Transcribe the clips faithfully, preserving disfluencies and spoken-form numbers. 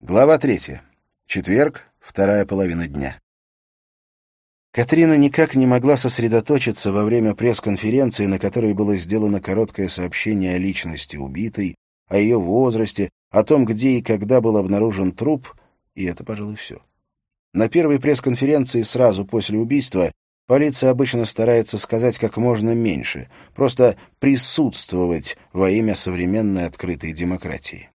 Глава третья. Четверг, вторая половина дня. Катрина никак не могла сосредоточиться во время пресс-конференции, на которой было сделано короткое сообщение о личности убитой, о ее возрасте, о том, где и когда был обнаружен труп, и это, пожалуй, все. На первой пресс-конференции сразу после убийства полиция обычно старается сказать как можно меньше, просто присутствовать во имя современной открытой демократии.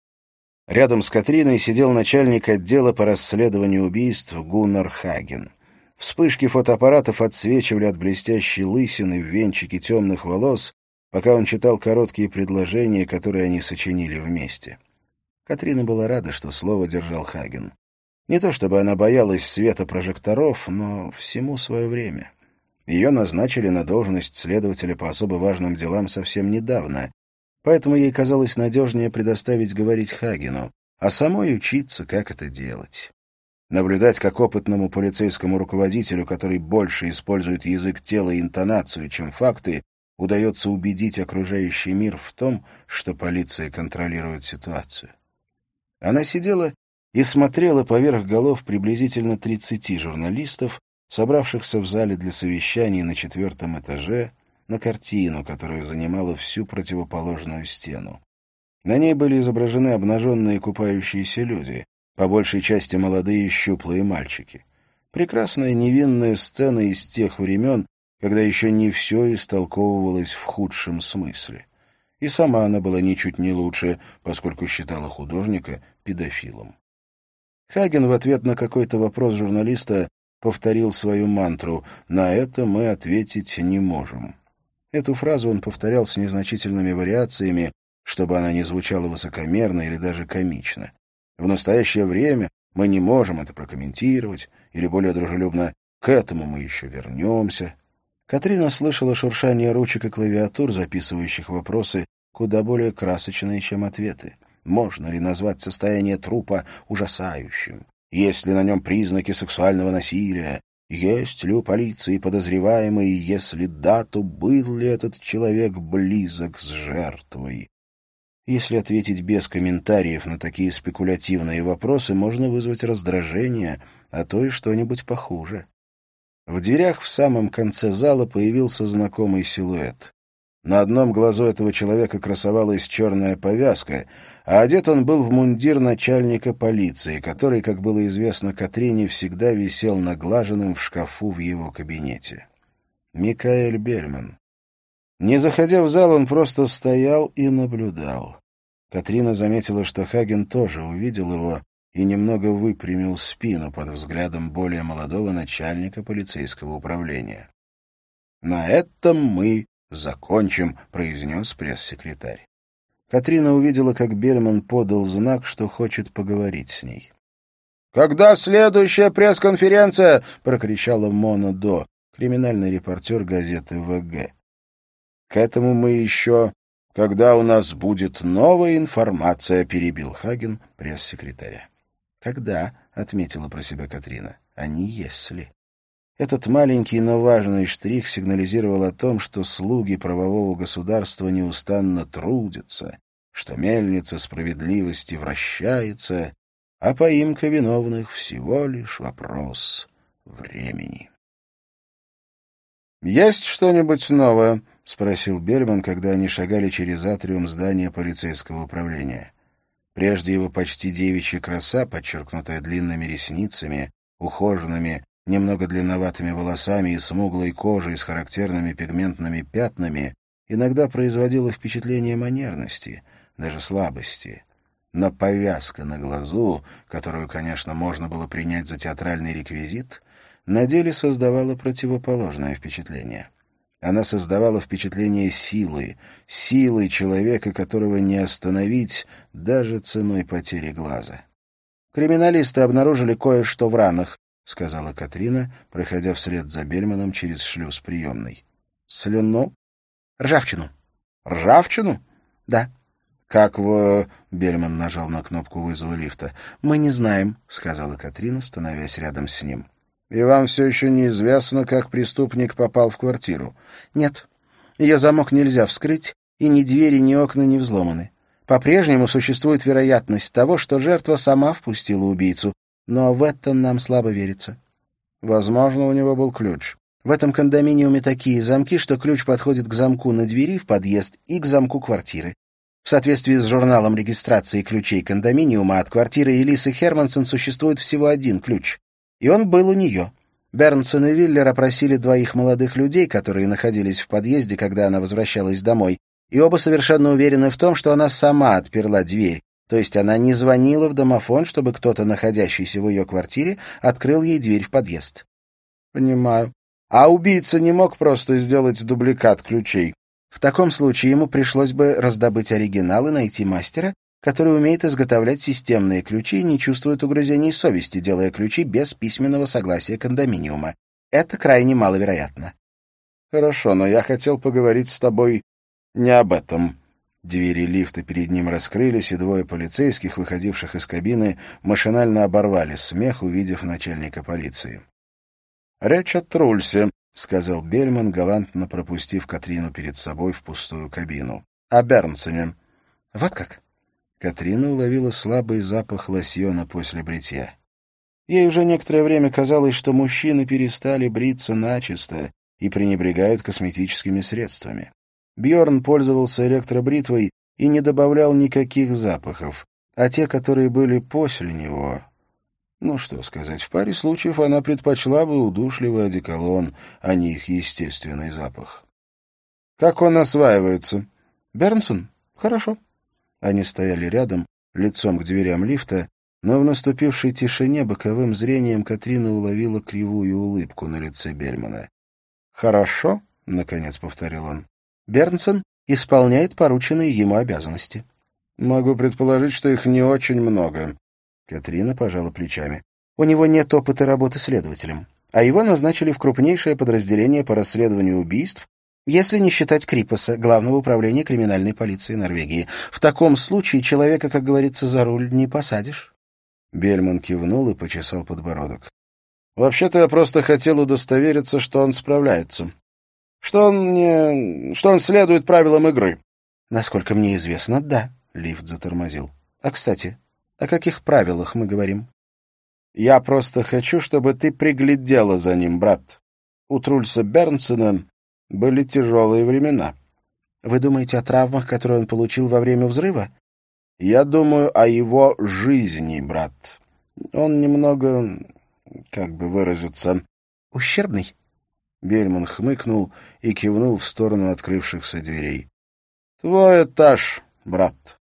Рядом с Катриной сидел начальник отдела по расследованию убийств Гуннар Хаген. Вспышки фотоаппаратов отсвечивали от блестящей лысины в венчике темных волос, пока он читал короткие предложения, которые они сочинили вместе. Катрина была рада, что слово держал Хаген. Не то чтобы она боялась света прожекторов, но всему свое время. Ее назначили на должность следователя по особо важным делам совсем недавно, поэтому ей казалось надежнее предоставить говорить Хагену, а самой учиться, как это делать. Наблюдать, как опытному полицейскому руководителю, который больше использует язык тела и интонацию, чем факты, удается убедить окружающий мир в том, что полиция контролирует ситуацию. Она сидела и смотрела поверх голов приблизительно тридцати журналистов, собравшихся в зале для совещаний на четвертом этаже, на картину, которая занимала всю противоположную стену. На ней были изображены обнаженные купающиеся люди, по большей части молодые и щуплые мальчики. Прекрасная невинная сцена из тех времен, когда еще не все истолковывалось в худшем смысле. И сама она была ничуть не лучше, поскольку считала художника педофилом. Хаген в ответ на какой-то вопрос журналиста повторил свою мантру «На это мы ответить не можем». Эту фразу он повторял с незначительными вариациями, чтобы она не звучала высокомерно или даже комично. В настоящее время мы не можем это прокомментировать, или более дружелюбно «к этому мы еще вернемся». Катрина слышала шуршание ручек и клавиатур, записывающих вопросы, куда более красочные, чем ответы. Можно ли назвать состояние трупа ужасающим? Есть ли на нем признаки сексуального насилия? Есть ли у полиции подозреваемый? Если да, то был ли этот человек близок с жертвой? Если ответить без комментариев на такие спекулятивные вопросы, можно вызвать раздражение, а то и что-нибудь похуже. В дверях в самом конце зала появился знакомый силуэт. На одном глазу этого человека красовалась черная повязка, а одет он был в мундир начальника полиции, который, как было известно Катрине, всегда висел наглаженным в шкафу в его кабинете. Микаэль Бельман. Не заходя в зал, он просто стоял и наблюдал. Катрина заметила, что Хаген тоже увидел его и немного выпрямил спину под взглядом более молодого начальника полицейского управления. «На этом мы закончим», — произнес пресс-секретарь. Катрина увидела, как Бельман подал знак, что хочет поговорить с ней. «Когда следующая пресс-конференция?» — прокричала Мона До, криминальный репортер газеты ВГ. «К этому мы еще... Когда у нас будет новая информация», — перебил Хаген пресс-секретаря. «Когда?» — отметила про себя Катрина. «А не если». Этот маленький, но важный штрих сигнализировал о том, что слуги правового государства неустанно трудятся, что мельница справедливости вращается, а поимка виновных всего лишь вопрос времени. «Есть что-нибудь новое?» — спросил Бельман, когда они шагали через атриум здания полицейского управления. Прежде его почти девичья краса, подчеркнутая длинными ресницами, ухоженными, немного длинноватыми волосами и смуглой кожей с характерными пигментными пятнами, иногда производила впечатление манерности, даже слабости. Но повязка на глазу, которую, конечно, можно было принять за театральный реквизит, на деле создавала противоположное впечатление. Она создавала впечатление силы, силы человека, которого не остановить даже ценой потери глаза. «Криминалисты обнаружили кое-что в ранах», — сказала Катрина, проходя вслед за Бельманом через шлюз приемной. «Слюну?» «Ржавчину». «Ржавчину?» «Да». «Как в...» — Бельман нажал на кнопку вызова лифта. «Мы не знаем», — сказала Катрина, становясь рядом с ним. «И вам все еще неизвестно, как преступник попал в квартиру?» «Нет. Ее замок нельзя вскрыть, и ни двери, ни окна не взломаны. По-прежнему существует вероятность того, что жертва сама впустила убийцу, но в это нам слабо верится. Возможно, у него был ключ. В этом кондоминиуме такие замки, что ключ подходит к замку на двери в подъезд и к замку квартиры. В соответствии с журналом регистрации ключей кондоминиума от квартиры Элисы Хермансон существует всего один ключ. И он был у нее. Бернсон и Виллер опросили двоих молодых людей, которые находились в подъезде, когда она возвращалась домой, и оба совершенно уверены в том, что она сама отперла дверь, то есть она не звонила в домофон, чтобы кто-то, находящийся в ее квартире, открыл ей дверь в подъезд. Понимаю. А убийца не мог просто сделать дубликат ключей? В таком случае ему пришлось бы раздобыть оригинал и найти мастера, который умеет изготовлять системные ключи и не чувствует угрызений совести, делая ключи без письменного согласия кондоминиума. Это крайне маловероятно. Хорошо, но я хотел поговорить с тобой не об этом. Двери лифта перед ним раскрылись, и двое полицейских, выходивших из кабины, машинально оборвали смех, увидев начальника полиции. «Речь о Трульсе», — сказал Бельман, галантно пропустив Катрину перед собой в пустую кабину. «О Бернсоне». «Вот как?» Катрина уловила слабый запах лосьона после бритья. Ей уже некоторое время казалось, что мужчины перестали бриться начисто и пренебрегают косметическими средствами. Бьорн пользовался электробритвой и не добавлял никаких запахов, а те, которые были после него... Ну, что сказать, в паре случаев она предпочла бы удушливый одеколон, а не их естественный запах. «Как он осваивается?» «Бернсон? Хорошо». Они стояли рядом, лицом к дверям лифта, но в наступившей тишине боковым зрением Катрина уловила кривую улыбку на лице Бельмана. «Хорошо», — наконец повторил он. «Бернсон исполняет порученные ему обязанности». «Могу предположить, что их не очень много». Катрина пожала плечами. «У него нет опыта работы следователем, а его назначили в крупнейшее подразделение по расследованию убийств, если не считать Крипаса, Главного управления криминальной полиции Норвегии. В таком случае человека, как говорится, за руль не посадишь». Бельман кивнул и почесал подбородок. «Вообще-то я просто хотел удостовериться, что он справляется. Что он не... что он следует правилам игры». «Насколько мне известно, да», — лифт затормозил. «А, кстати, о каких правилах мы говорим?» «Я просто хочу, чтобы ты приглядела за ним, брат. У Трульса Бернсона были тяжелые времена». «Вы думаете о травмах, которые он получил во время взрыва?» «Я думаю о его жизни, брат. Он немного, как бы выразиться...» «Ущербный?» Бельман хмыкнул и кивнул в сторону открывшихся дверей. «Твой этаж, брат».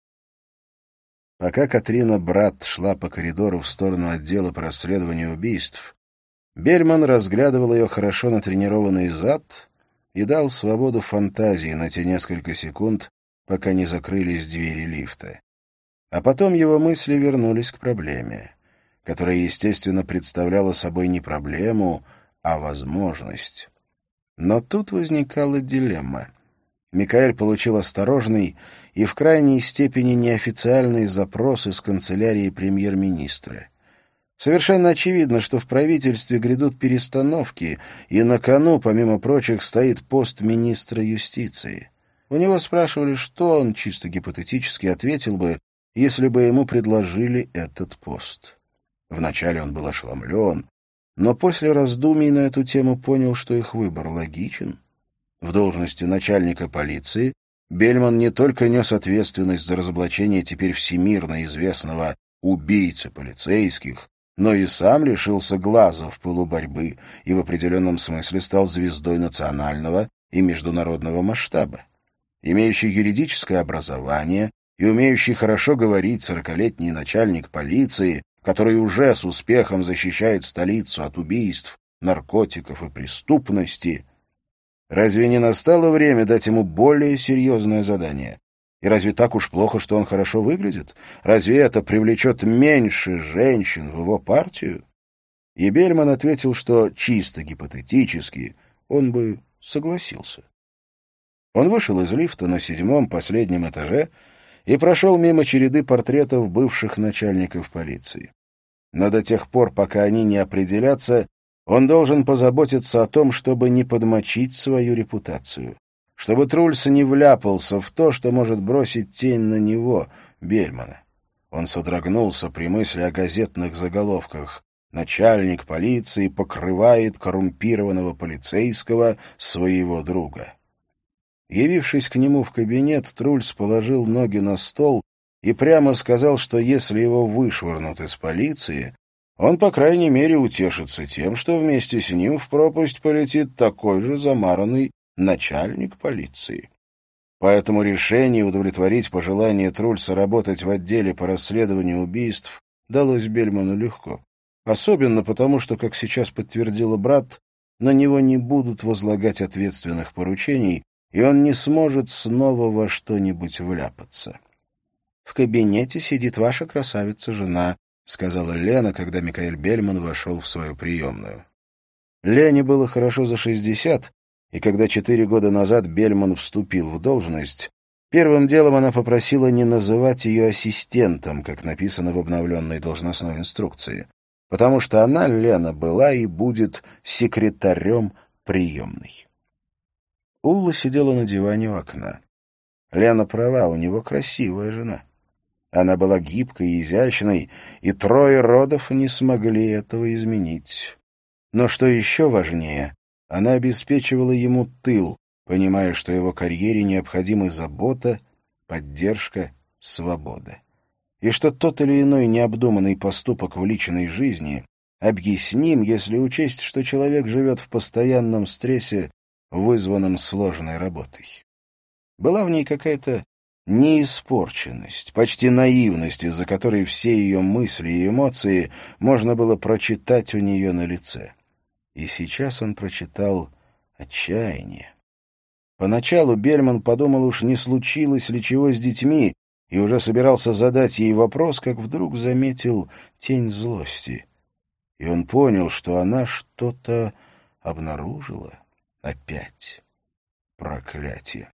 Пока Катрина Брат шла по коридору в сторону отдела по расследованию убийств, Бельман разглядывал ее хорошо натренированный зад и дал свободу фантазии на те несколько секунд, пока не закрылись двери лифта. А потом его мысли вернулись к проблеме, которая, естественно, представляла собой не проблему, а возможность. Но тут возникала дилемма. Микаэль получил осторожный и в крайней степени неофициальный запрос из канцелярии премьер-министра. Совершенно очевидно, что в правительстве грядут перестановки, и на кону, помимо прочих, стоит пост министра юстиции. У него спрашивали, что он, чисто гипотетически, ответил бы, если бы ему предложили этот пост. Вначале он был ошеломлен, но после раздумий на эту тему понял, что их выбор логичен. В должности начальника полиции Бельман не только нес ответственность за разоблачение теперь всемирно известного убийцы полицейских, но и сам лишился глаза в пылу борьбы и в определенном смысле стал звездой национального и международного масштаба. Имеющий юридическое образование и умеющий хорошо говорить сорокалетний начальник полиции, который уже с успехом защищает столицу от убийств, наркотиков и преступности. Разве не настало время дать ему более серьезное задание? И разве так уж плохо, что он хорошо выглядит? Разве это привлечет меньше женщин в его партию? И Бельман ответил, что чисто гипотетически он бы согласился. Он вышел из лифта на седьмом, последнем этаже и прошел мимо череды портретов бывших начальников полиции. Но до тех пор, пока они не определятся, он должен позаботиться о том, чтобы не подмочить свою репутацию, чтобы Трульс не вляпался в то, что может бросить тень на него, Бельмана. Он содрогнулся при мысли о газетных заголовках: «Начальник полиции покрывает коррумпированного полицейского, своего друга». Явившись к нему в кабинет, Трульс положил ноги на стол и прямо сказал, что если его вышвырнут из полиции, он, по крайней мере, утешится тем, что вместе с ним в пропасть полетит такой же замаранный начальник полиции. Поэтому решение удовлетворить пожелание Трульса работать в отделе по расследованию убийств далось Бельману легко. Особенно потому, что, как сейчас подтвердила брат, на него не будут возлагать ответственных поручений, и он не сможет снова во что-нибудь вляпаться. «В кабинете сидит ваша красавица-жена», — сказала Лена, когда Микаэль Бельман вошел в свою приемную. Лене было хорошо за шестьдесят, и когда четыре года назад Бельман вступил в должность, первым делом она попросила не называть ее ассистентом, как написано в обновленной должностной инструкции, потому что она, Лена, была и будет секретарем приемной. Улла сидела на диване у окна. Лена права, у него красивая жена. Она была гибкой и изящной, и трое родов не смогли этого изменить. Но что еще важнее, она обеспечивала ему тыл, понимая, что его карьере необходимы забота, поддержка, свобода. И что тот или иной необдуманный поступок в личной жизни объясним, если учесть, что человек живет в постоянном стрессе, вызванном сложной работой. Была в ней какая-то неиспорченность, почти наивность, из-за которой все ее мысли и эмоции можно было прочитать у нее на лице. И сейчас он прочитал отчаяние. Поначалу Бельман подумал, уж не случилось ли чего с детьми, и уже собирался задать ей вопрос, как вдруг заметил тень злости. И он понял, что она что-то обнаружила. Опять. Проклятие.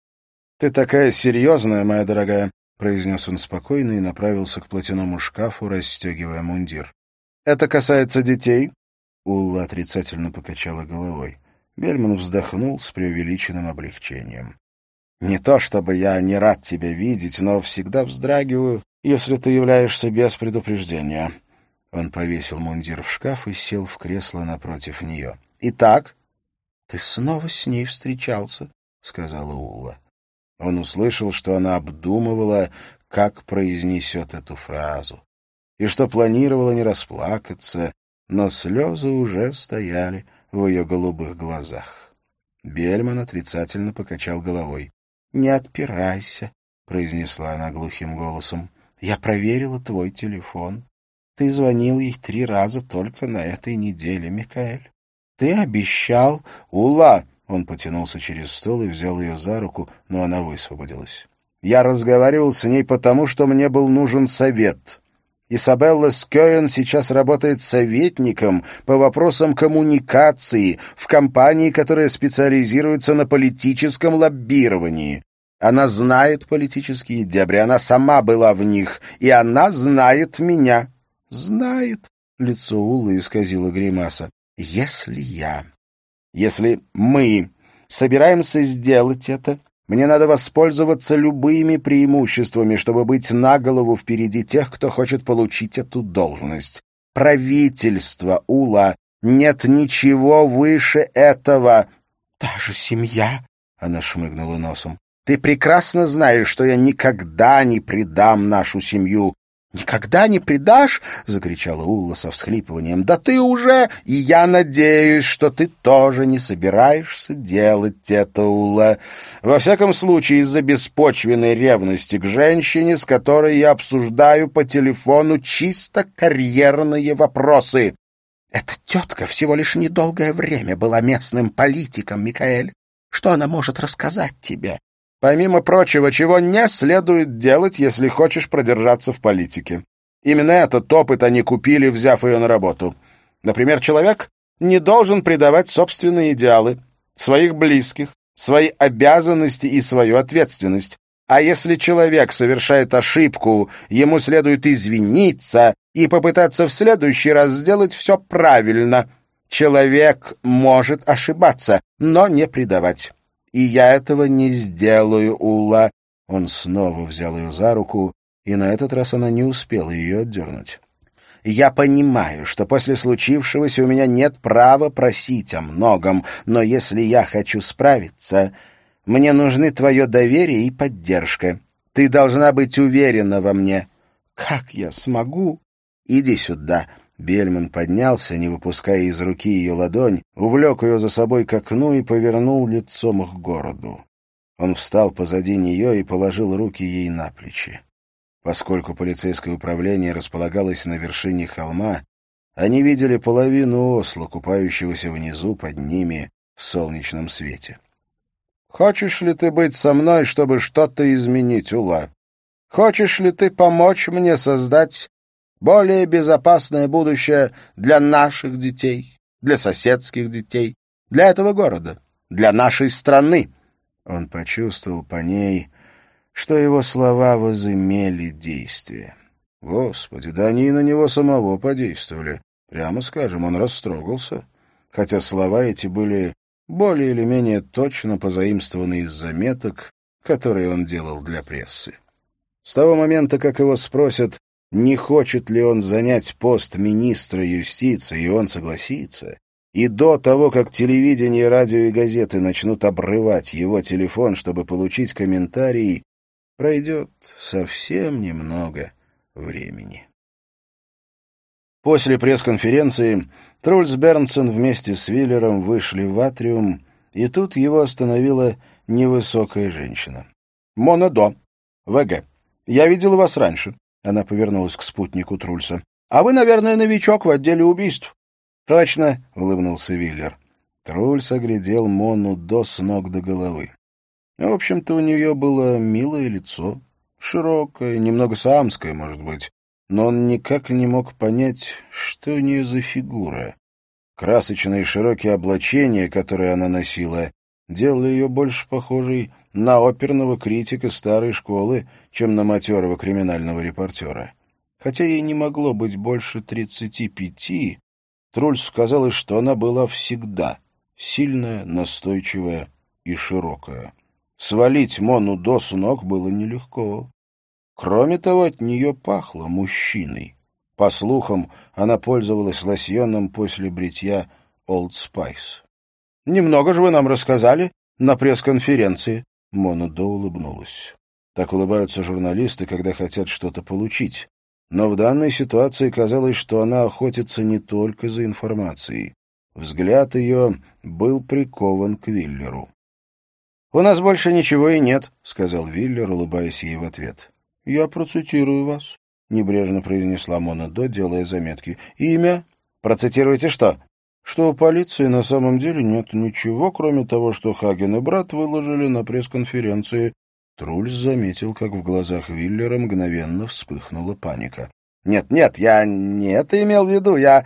«Ты такая серьезная, моя дорогая», — произнес он спокойно и направился к платяному шкафу, расстегивая мундир. «Это касается детей?» Улла отрицательно покачала головой. Бельман вздохнул с преувеличенным облегчением. «Не то чтобы я не рад тебя видеть, но всегда вздрагиваю, если ты являешься без предупреждения». Он повесил мундир в шкаф и сел в кресло напротив нее. «Итак?» «Ты снова с ней встречался», — сказала Улла. Он услышал, что она обдумывала, как произнесет эту фразу, и что планировала не расплакаться, но слезы уже стояли в ее голубых глазах. Бельман отрицательно покачал головой. «Не отпирайся», — произнесла она глухим голосом. «Я проверила твой телефон. Ты звонил ей три раза только на этой неделе, Микаэль. Ты обещал...» «Улла!» — он потянулся через стол и взял ее за руку, но она высвободилась. «Я разговаривал с ней потому, что мне был нужен совет. Исабелла Скёен сейчас работает советником по вопросам коммуникации в компании, которая специализируется на политическом лоббировании. Она знает политические дебри, она сама была в них, и она знает меня». «Знает?» — лицо Уллы исказило гримаса. «Если я, если мы собираемся сделать это, мне надо воспользоваться любыми преимуществами, чтобы быть на голову впереди тех, кто хочет получить эту должность. Правительство, Улла, нет ничего выше этого». «Та же семья», — она шмыгнула носом. «Ты прекрасно знаешь, что я никогда не предам нашу семью». «Никогда не предашь?» — закричала Улла со всхлипыванием. «Да ты уже... И я надеюсь, что ты тоже не собираешься делать это, Улла. Во всяком случае, из-за беспочвенной ревности к женщине, с которой я обсуждаю по телефону чисто карьерные вопросы». «Эта тетка всего лишь недолгое время была местным политиком, Микаэль. Что она может рассказать тебе?» «Помимо прочего, чего не следует делать, если хочешь продержаться в политике. Именно этот опыт они купили, взяв ее на работу. Например, человек не должен предавать собственные идеалы, своих близких, свои обязанности и свою ответственность. А если человек совершает ошибку, ему следует извиниться и попытаться в следующий раз сделать все правильно. Человек может ошибаться, но не предавать. и я этого не сделаю, Ула». Он снова взял ее за руку, и на этот раз она не успела ее отдернуть. «Я понимаю, что после случившегося у меня нет права просить о многом, но если я хочу справиться, мне нужны твое доверие и поддержка. Ты должна быть уверена во мне». «Как я смогу?» «Иди сюда». Бельман поднялся, не выпуская из руки ее ладонь, увлек ее за собой к окну и повернул лицом к городу. Он встал позади нее и положил руки ей на плечи. Поскольку полицейское управление располагалось на вершине холма, они видели половину Осло, купающегося внизу под ними в солнечном свете. «Хочешь ли ты быть со мной, чтобы что-то изменить, Ула? Хочешь ли ты помочь мне создать более безопасное будущее для наших детей, для соседских детей, для этого города, для нашей страны?» Он почувствовал по ней, что его слова возымели действие. Господи, да они и на него самого подействовали. Прямо скажем, он растрогался, хотя слова эти были более или менее точно позаимствованы из заметок, которые он делал для прессы. С того момента, как его спросят, не хочет ли он занять пост министра юстиции, и он согласится, и до того, как телевидение, радио и газеты начнут обрывать его телефон, чтобы получить комментарии, пройдет совсем немного времени. После пресс-конференции Трульс Бернсон вместе с Виллером вышли в атриум, и тут его остановила невысокая женщина. «Мона До, ВГ. Я видел вас раньше». Она повернулась к спутнику Трульса. «А вы, наверное, новичок в отделе убийств». «Точно», — улыбнулся Виллер. Трульс оглядел Мону До с ног до головы. В общем-то, у нее было милое лицо, широкое, немного самское, может быть, но он никак не мог понять, что у нее за фигура. Красочные широкие облачения, которые она носила, делали ее больше похожей на оперного критика старой школы, чем на матерого криминального репортера. Хотя ей не могло быть больше тридцати пяти, Трульсу казалось, что она была всегда сильная, настойчивая и широкая. Свалить Мону До с ног было нелегко. Кроме того, от нее пахло мужчиной. По слухам, она пользовалась лосьоном после бритья Old Spice. «Немного же вы нам рассказали на пресс-конференции». Мона До улыбнулась. Так улыбаются журналисты, когда хотят что-то получить. Но в данной ситуации казалось, что она охотится не только за информацией. Взгляд ее был прикован к Виллеру. «У нас больше ничего и нет», — сказал Виллер, улыбаясь ей в ответ. «Я процитирую вас», — небрежно произнесла Мона До, делая заметки. «Имя?» «Процитируйте что?» «Что у полиции на самом деле нет ничего, кроме того, что Хаген и брат выложили на пресс-конференции». Трульс заметил, как в глазах Виллера мгновенно вспыхнула паника. «Нет, нет, я не это имел в виду. Я...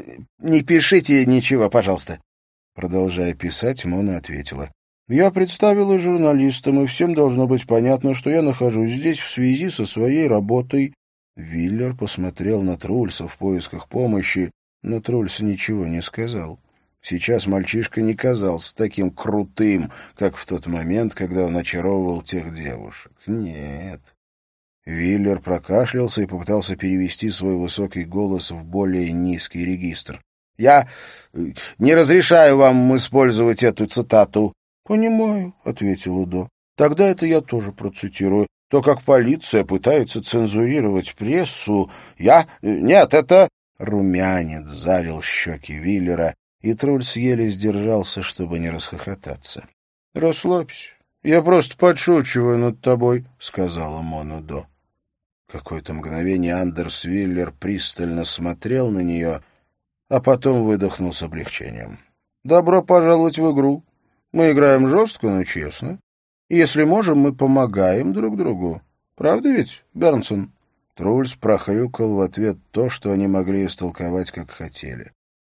Не пишите ничего, пожалуйста». Продолжая писать, Мона ответила. «Я представилась журналистам, и всем должно быть понятно, что я нахожусь здесь в связи со своей работой». Виллер посмотрел на Трульса в поисках помощи, но Трульс ничего не сказал. Сейчас мальчишка не казался таким крутым, как в тот момент, когда он очаровывал тех девушек. Нет. Виллер прокашлялся и попытался перевести свой высокий голос в более низкий регистр. «Я не разрешаю вам использовать эту цитату». «Понимаю», — ответила До. «Тогда это я тоже процитирую. То, как полиция пытается цензурировать прессу, я... Нет, это...» Румянец залил щеки Виллера, и Трульс еле сдержался, чтобы не расхохотаться. «Расслабься. Я просто подшучиваю над тобой», — сказала Мона До. Какое-то мгновение Андерс Виллер пристально смотрел на нее, а потом выдохнул с облегчением. «Добро пожаловать в игру. Мы играем жестко, но честно. Если можем, мы помогаем друг другу. Правда ведь, Бернсон?» Трульс прохрюкал в ответ то, что они могли истолковать, как хотели.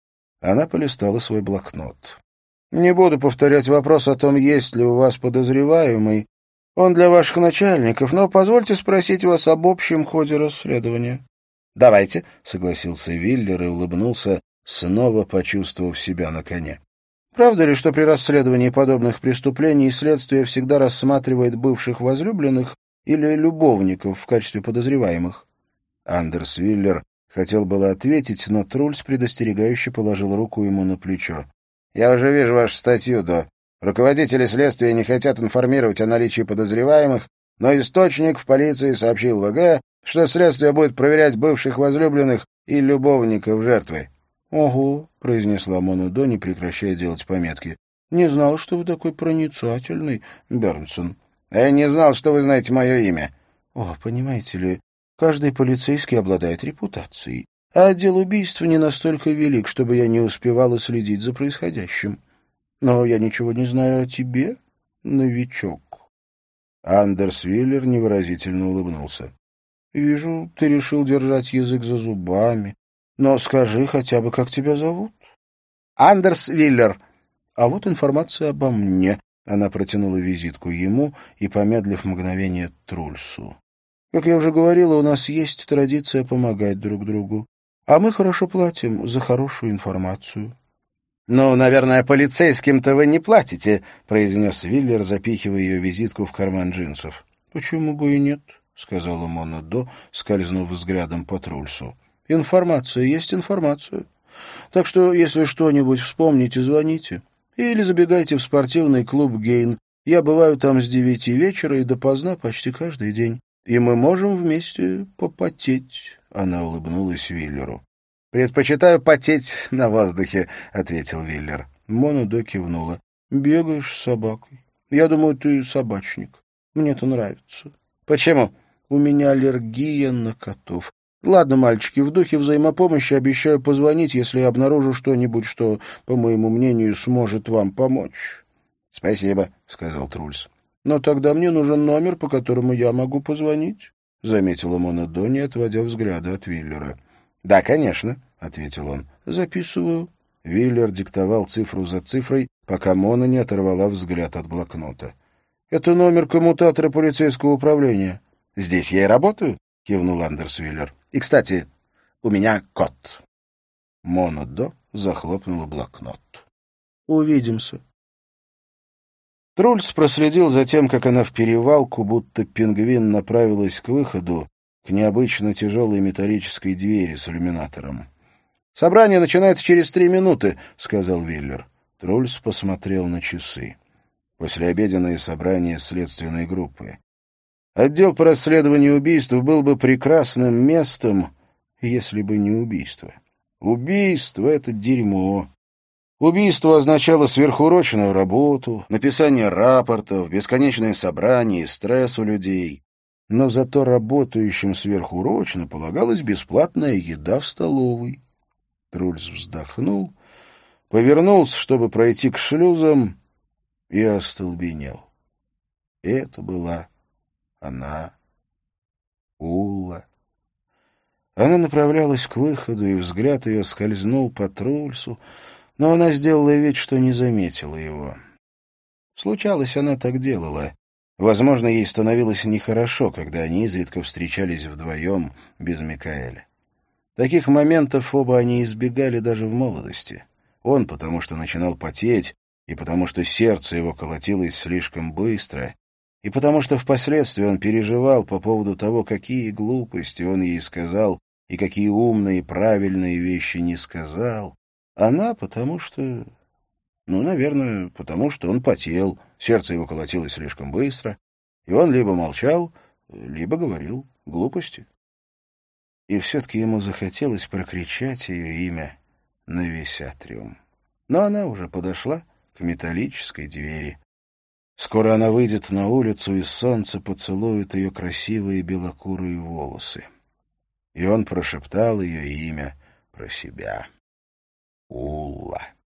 Она полистала свой блокнот. «Не буду повторять вопрос о том, есть ли у вас подозреваемый. Он для ваших начальников, но позвольте спросить вас об общем ходе расследования». «Давайте», — согласился Виллер и улыбнулся, снова почувствовав себя на коне. Правда ли, что при расследовании подобных преступлений следствие всегда рассматривает бывших возлюбленных или любовников в качестве подозреваемых?» Андерс Виллер хотел было ответить, но Трульс предостерегающе положил руку ему на плечо. «Я уже вижу вашу статью, До. Руководители следствия не хотят информировать о наличии подозреваемых, но источник в полиции сообщил ВГ, что следствие будет проверять бывших возлюбленных и любовников жертвы». «Ого», — произнесла Мона До, не прекращая делать пометки. «Не знал, что вы такой проницательный, Бернсон». «Я не знал, что вы знаете мое имя». «О, понимаете ли, каждый полицейский обладает репутацией, а отдел убийств не настолько велик, чтобы я не успевала следить за происходящим. Но я ничего не знаю о тебе, новичок». Андерс Виллер невыразительно улыбнулся. «Вижу, ты решил держать язык за зубами. Но скажи хотя бы, как тебя зовут?» «Андерс Виллер». «А вот информация обо мне». Она протянула визитку ему и, помедлив мгновение, Трульсу. «Как я уже говорила, у нас есть традиция помогать друг другу. А мы хорошо платим за хорошую информацию». «Ну, наверное, полицейским-то вы не платите», — произнес Виллер, запихивая ее визитку в карман джинсов. «Почему бы и нет?» — сказала Мона До, скользнув взглядом по Трульсу. «Информация есть информация. Так что, если что-нибудь вспомните, звоните. Или забегайте в спортивный клуб «Гейн». Я бываю там с девяти вечера и допоздна почти каждый день. И мы можем вместе попотеть». Она улыбнулась Виллеру. «Предпочитаю потеть на воздухе», — ответил Виллер. Мона До кивнула. «Бегаешь с собакой. Я думаю, ты собачник. Мне это нравится». «Почему?» «У меня аллергия на котов. Ладно, мальчики, в духе взаимопомощи обещаю позвонить, если я обнаружу что-нибудь, что, по моему мнению, сможет вам помочь». «Спасибо», — сказал Трульс. «Но тогда мне нужен номер, по которому я могу позвонить», — заметила Мона До, не отводя взгляда от Виллера. «Да, конечно», — ответил он. «Записываю». Виллер диктовал цифру за цифрой, пока Мона не оторвала взгляд от блокнота. «Это номер коммутатора полицейского управления». «Здесь я и работаю», — кивнул Андерс Виллер. «И, кстати, у меня кот». Мона До захлопнула блокнот. «Увидимся». Трульс проследил за тем, как она в перевалку, будто пингвин, направилась к выходу, к необычно тяжелой металлической двери с иллюминатором. «Собрание начинается через три минуты», — сказал Виллер. Трульс посмотрел на часы. Послеобеденное собрание следственной группы. Отдел по расследованию убийств был бы прекрасным местом, если бы не убийство. Убийство — это дерьмо. Убийство означало сверхурочную работу, написание рапортов, бесконечные собрания и стресс у людей. Но зато работающим сверхурочно полагалась бесплатная еда в столовой. Трульс вздохнул, повернулся, чтобы пройти к шлюзам, и остолбенел. Это была она, Улла. Она направлялась к выходу, и взгляд ее скользнул по Трульсу, но она сделала вид, что не заметила его. Случалось, она так делала. Возможно, ей становилось нехорошо, когда они изредка встречались вдвоем без Микаэля. Таких моментов оба они избегали даже в молодости. Он, потому что начинал потеть, и потому что сердце его колотилось слишком быстро, и потому что впоследствии он переживал по поводу того, какие глупости он ей сказал и какие умные и правильные вещи не сказал. Она потому что... Ну, наверное, потому что он потел, сердце его колотилось слишком быстро, и он либо молчал, либо говорил глупости. И все-таки ему захотелось прокричать ее имя на весь атриум. Но она уже подошла к металлической двери. Скоро она выйдет на улицу, и солнце поцелует ее красивые белокурые волосы. И он прошептал ее имя про себя. Улла.